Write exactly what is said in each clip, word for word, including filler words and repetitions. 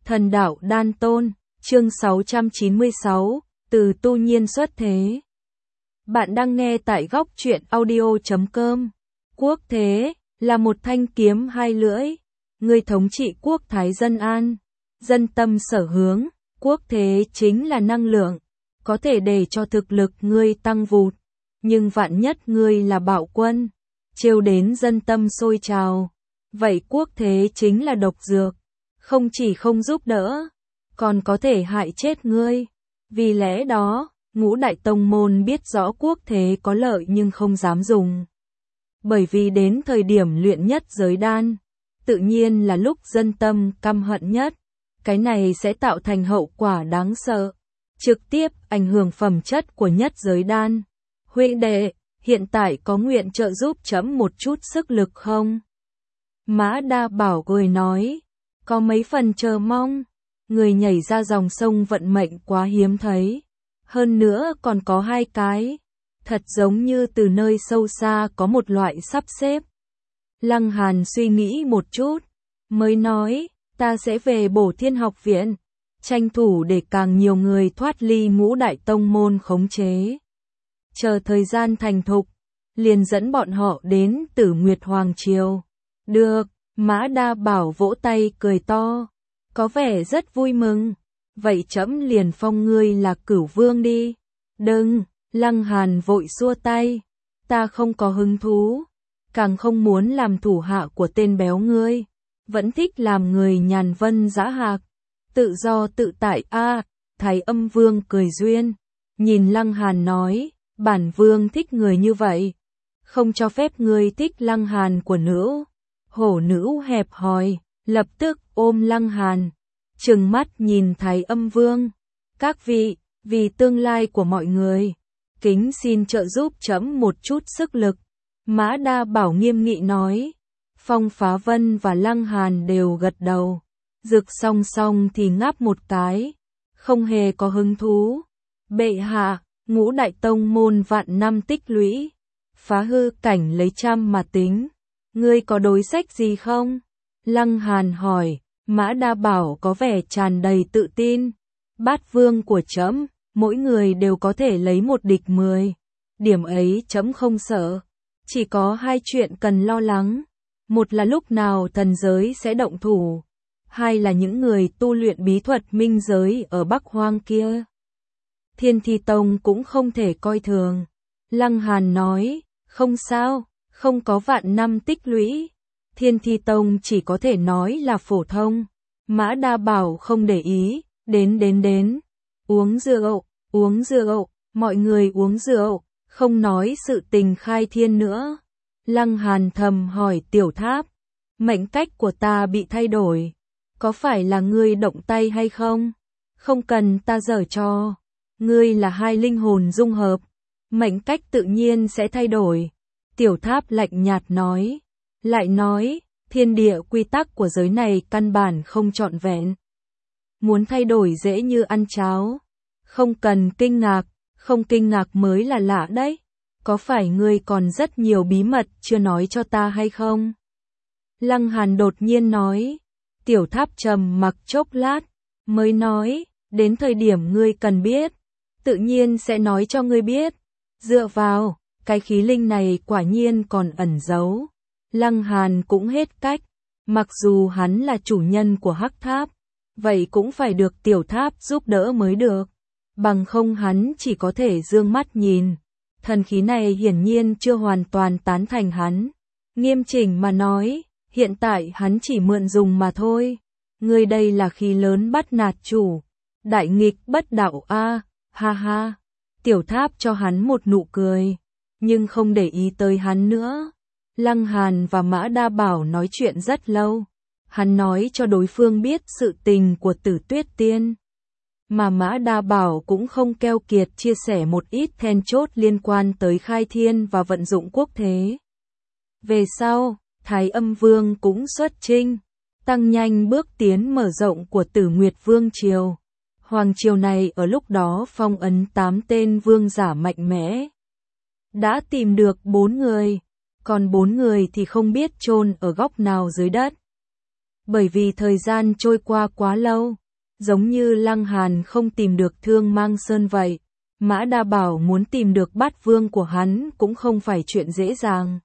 Thần đạo đan tôn, chương sáu trăm chín mươi sáu, từ tu nhiên xuất thế. Bạn đang nghe tại góc truyện audio chấm com. Quốc thế, là một thanh kiếm hai lưỡi. Người thống trị quốc thái dân an, dân tâm sở hướng. Quốc thế chính là năng lượng, có thể để cho thực lực ngươi tăng vụt. Nhưng vạn nhất ngươi là bạo quân, trêu đến dân tâm sôi trào. Vậy quốc thế chính là độc dược, không chỉ không giúp đỡ, còn có thể hại chết ngươi. Vì lẽ đó, ngũ đại tông môn biết rõ quốc thế có lợi nhưng không dám dùng. Bởi vì đến thời điểm luyện nhất giới đan, tự nhiên là lúc dân tâm căm hận nhất. Cái này sẽ tạo thành hậu quả đáng sợ, trực tiếp ảnh hưởng phẩm chất của nhất giới đan. Huynh đệ, hiện tại có nguyện trợ giúp chấm một chút sức lực không? Mã Đa Bảo cười nói, có mấy phần chờ mong. Người nhảy ra dòng sông vận mệnh quá hiếm thấy. Hơn nữa còn có hai cái. Thật giống như từ nơi sâu xa có một loại sắp xếp. Lăng Hàn suy nghĩ một chút, mới nói, ta sẽ về Bổ Thiên học viện, tranh thủ để càng nhiều người thoát ly ngũ đại tông môn khống chế. Chờ thời gian thành thục, liền dẫn bọn họ đến Tử Nguyệt Hoàng Triều. Được, Mã Đa Bảo vỗ tay cười to, có vẻ rất vui mừng. Vậy trẫm liền phong ngươi là Cửu Vương đi. Đừng, Lăng Hàn vội xua tay, ta không có hứng thú, càng không muốn làm thủ hạ của tên béo ngươi, vẫn thích làm người nhàn vân dã hạc, tự do tự tại a. À, Thái Âm Vương cười duyên, nhìn Lăng Hàn nói, bản vương thích người như vậy, không cho phép ngươi thích Lăng Hàn của nữ. Hổ nữ hẹp hòi, lập tức ôm Lăng Hàn, trừng mắt nhìn Thái Âm Vương. Các vị, vì tương lai của mọi người, kính xin trợ giúp chấm một chút sức lực. Mã Đa Bảo nghiêm nghị nói. Phong Phá Vân và Lăng Hàn đều gật đầu. Dực song song thì ngáp một cái, không hề có hứng thú. Bệ hạ, ngũ đại tông môn vạn năm tích lũy, phá hư cảnh lấy trăm mà tính. Ngươi có đối sách gì không? Lăng Hàn hỏi. Mã Đa Bảo có vẻ tràn đầy tự tin. Bát vương của trẫm, mỗi người đều có thể lấy một địch mười. Điểm ấy trẫm không sợ. Chỉ có hai chuyện cần lo lắng. Một là lúc nào thần giới sẽ động thủ. Hai là những người tu luyện bí thuật minh giới ở Bắc Hoang kia. Thiên Thi Tông cũng không thể coi thường. Lăng Hàn nói, không sao, không có vạn năm tích lũy. Thiên Thi Tông chỉ có thể nói là phổ thông. Mã Đa Bảo không để ý, đến đến đến. Uống rượu, uống rượu, mọi người uống rượu, không nói sự tình khai thiên nữa. Lăng Hàn thầm hỏi Tiểu Tháp, mệnh cách của ta bị thay đổi, có phải là ngươi động tay hay không? Không cần ta giở trò, ngươi là hai linh hồn dung hợp, mệnh cách tự nhiên sẽ thay đổi. Tiểu Tháp lạnh nhạt nói, lại nói, thiên địa quy tắc của giới này căn bản không trọn vẹn. Muốn thay đổi dễ như ăn cháo, không cần kinh ngạc, không kinh ngạc mới là lạ đấy. Có phải ngươi còn rất nhiều bí mật chưa nói cho ta hay không? Lăng Hàn đột nhiên nói. Tiểu Tháp trầm mặc chốc lát, mới nói, đến thời điểm ngươi cần biết, tự nhiên sẽ nói cho ngươi biết. Dựa vào, cái khí linh này quả nhiên còn ẩn giấu. Lăng Hàn cũng hết cách, mặc dù hắn là chủ nhân của Hắc Tháp, vậy cũng phải được Tiểu Tháp giúp đỡ mới được, bằng không hắn chỉ có thể dương mắt nhìn. Thần khí này hiển nhiên chưa hoàn toàn tán thành hắn. Nghiêm chỉnh mà nói, hiện tại hắn chỉ mượn dùng mà thôi. Ngươi đây là khí lớn bắt nạt chủ, đại nghịch bất đạo a, ha ha. Tiểu Tháp cho hắn một nụ cười, nhưng không để ý tới hắn nữa. Lăng Hàn và Mã Đa Bảo nói chuyện rất lâu. Hắn nói cho đối phương biết sự tình của Tử Tuyết Tiên. Mà Mã Đa Bảo cũng không keo kiệt chia sẻ một ít then chốt liên quan tới khai thiên và vận dụng quốc thế. Về sau, Thái Âm Vương cũng xuất chinh, tăng nhanh bước tiến mở rộng của Tử Nguyệt Vương Triều. Hoàng triều này ở lúc đó phong ấn tám tên vương giả mạnh mẽ. Đã tìm được bốn người, còn bốn người thì không biết chôn ở góc nào dưới đất. Bởi vì thời gian trôi qua quá lâu, giống như Lăng Hàn không tìm được Thương Mang Sơn vậy. Mã Đa Bảo muốn tìm được Bát Vương của hắn cũng không phải chuyện dễ dàng.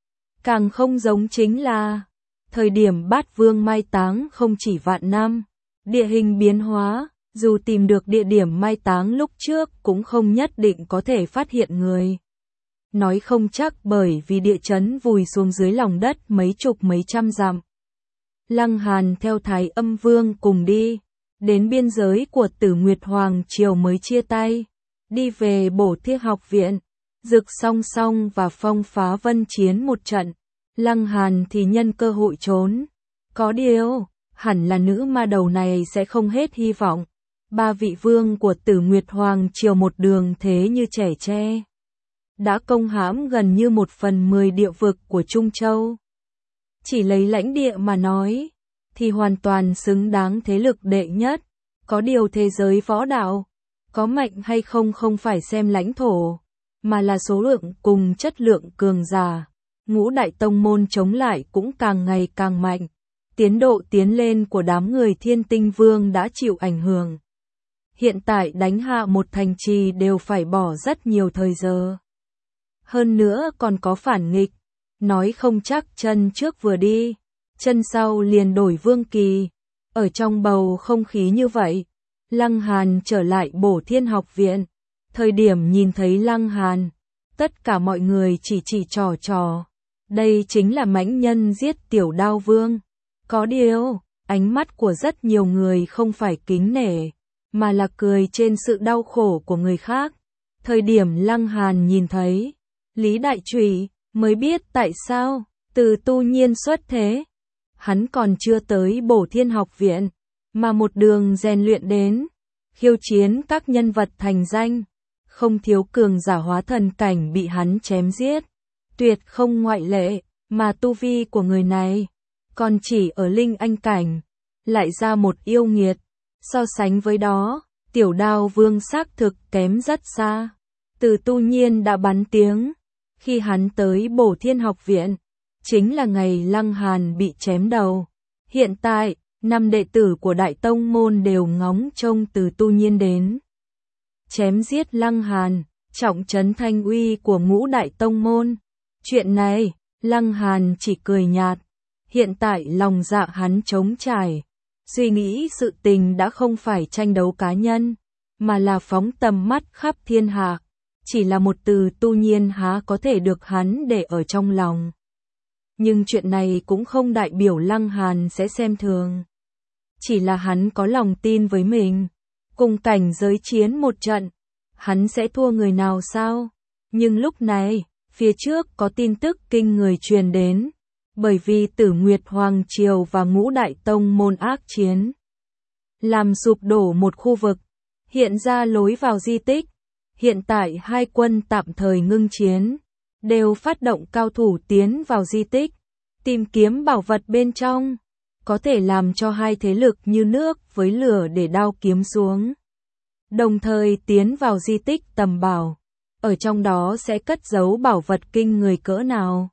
Càng không giống chính là, thời điểm Bát Vương mai táng không chỉ vạn năm, địa hình biến hóa, dù tìm được địa điểm mai táng lúc trước cũng không nhất định có thể phát hiện người. Nói không chắc bởi vì địa chấn vùi xuống dưới lòng đất mấy chục mấy trăm dặm. Lăng Hàn theo Thái Âm Vương cùng đi, đến biên giới của Tử Nguyệt Hoàng Triều mới chia tay, đi về Bổ Thiên học viện, Dực song song và Phong Phá Vân chiến một trận. Lăng Hàn thì nhân cơ hội trốn. Có điều, hẳn là nữ ma đầu này sẽ không hết hy vọng. Ba vị vương của Tử Nguyệt Hoàng Triều một đường thế như trẻ tre, đã công hãm gần như một phần mười địa vực của Trung Châu. Chỉ lấy lãnh địa mà nói, thì hoàn toàn xứng đáng thế lực đệ nhất. Có điều thế giới võ đạo, có mạnh hay không không phải xem lãnh thổ, mà là số lượng cùng chất lượng cường giả. Ngũ đại tông môn chống lại cũng càng ngày càng mạnh. Tiến độ tiến lên của đám người Thiên Tinh Vương đã chịu ảnh hưởng. Hiện tại đánh hạ một thành trì đều phải bỏ rất nhiều thời giờ. Hơn nữa còn có phản nghịch, nói không chắc chân trước vừa đi, chân sau liền đổi vương kỳ. Ở trong bầu không khí như vậy, Lăng Hàn trở lại Bổ Thiên học viện. Thời điểm nhìn thấy Lăng Hàn, tất cả mọi người chỉ chỉ trò trò. Đây chính là mãnh nhân giết Tiểu Đao Vương. Có điều, ánh mắt của rất nhiều người không phải kính nể, mà là cười trên sự đau khổ của người khác. Thời điểm Lăng Hàn nhìn thấy Lý Đại Trùy, mới biết tại sao Từ Tu Nhiên xuất thế. Hắn còn chưa tới Bổ Thiên học viện, mà một đường rèn luyện đến, khiêu chiến các nhân vật thành danh, không thiếu cường giả hóa thần cảnh bị hắn chém giết. Tuyệt không ngoại lệ, mà tu vi của người này còn chỉ ở linh anh cảnh, lại ra một yêu nghiệt. So sánh với đó, Tiểu Đao Vương xác thực kém rất xa. Từ Tu Nhiên đã bắn tiếng, khi hắn tới Bổ Thiên học viện, chính là ngày Lăng Hàn bị chém đầu. Hiện tại, năm đệ tử của Đại Tông Môn đều ngóng trông Từ Tu Nhiên đến chém giết Lăng Hàn, trọng trấn thanh uy của ngũ Đại Tông Môn. Chuyện này, Lăng Hàn chỉ cười nhạt. Hiện tại lòng dạ hắn trống trải, suy nghĩ sự tình đã không phải tranh đấu cá nhân, mà là phóng tầm mắt khắp thiên hạ. Chỉ là một Từ Tu Nhiên há có thể được hắn để ở trong lòng. Nhưng chuyện này cũng không đại biểu Lăng Hàn sẽ xem thường. Chỉ là hắn có lòng tin với mình. Cùng cảnh giới chiến một trận, hắn sẽ thua người nào sao? Nhưng lúc này, phía trước có tin tức kinh người truyền đến. Bởi vì Tử Nguyệt Hoàng Triều và ngũ đại tông môn ác chiến, làm sụp đổ một khu vực, hiện ra lối vào di tích. Hiện tại hai quân tạm thời ngưng chiến, đều phát động cao thủ tiến vào di tích, tìm kiếm bảo vật bên trong, có thể làm cho hai thế lực như nước với lửa để đao kiếm xuống. Đồng thời tiến vào di tích tầm bảo, ở trong đó sẽ cất giấu bảo vật kinh người cỡ nào.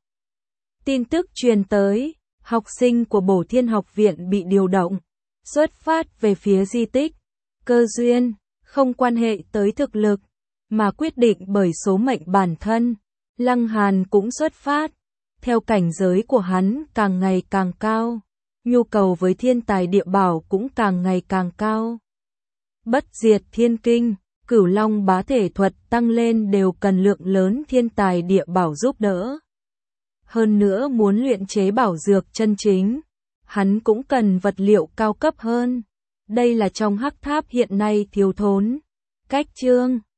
Tin tức truyền tới, học sinh của Bổ Thiên học viện bị điều động, xuất phát về phía di tích. Cơ duyên, không quan hệ tới thực lực, mà quyết định bởi số mệnh bản thân. Lăng Hàn cũng xuất phát, theo cảnh giới của hắn càng ngày càng cao, nhu cầu với thiên tài địa bảo cũng càng ngày càng cao. Bất diệt thiên kinh, Cửu Long bá thể thuật tăng lên đều cần lượng lớn thiên tài địa bảo giúp đỡ. Hơn nữa muốn luyện chế bảo dược chân chính, hắn cũng cần vật liệu cao cấp hơn. Đây là trong hắc tháp hiện nay thiếu thốn. Cách chương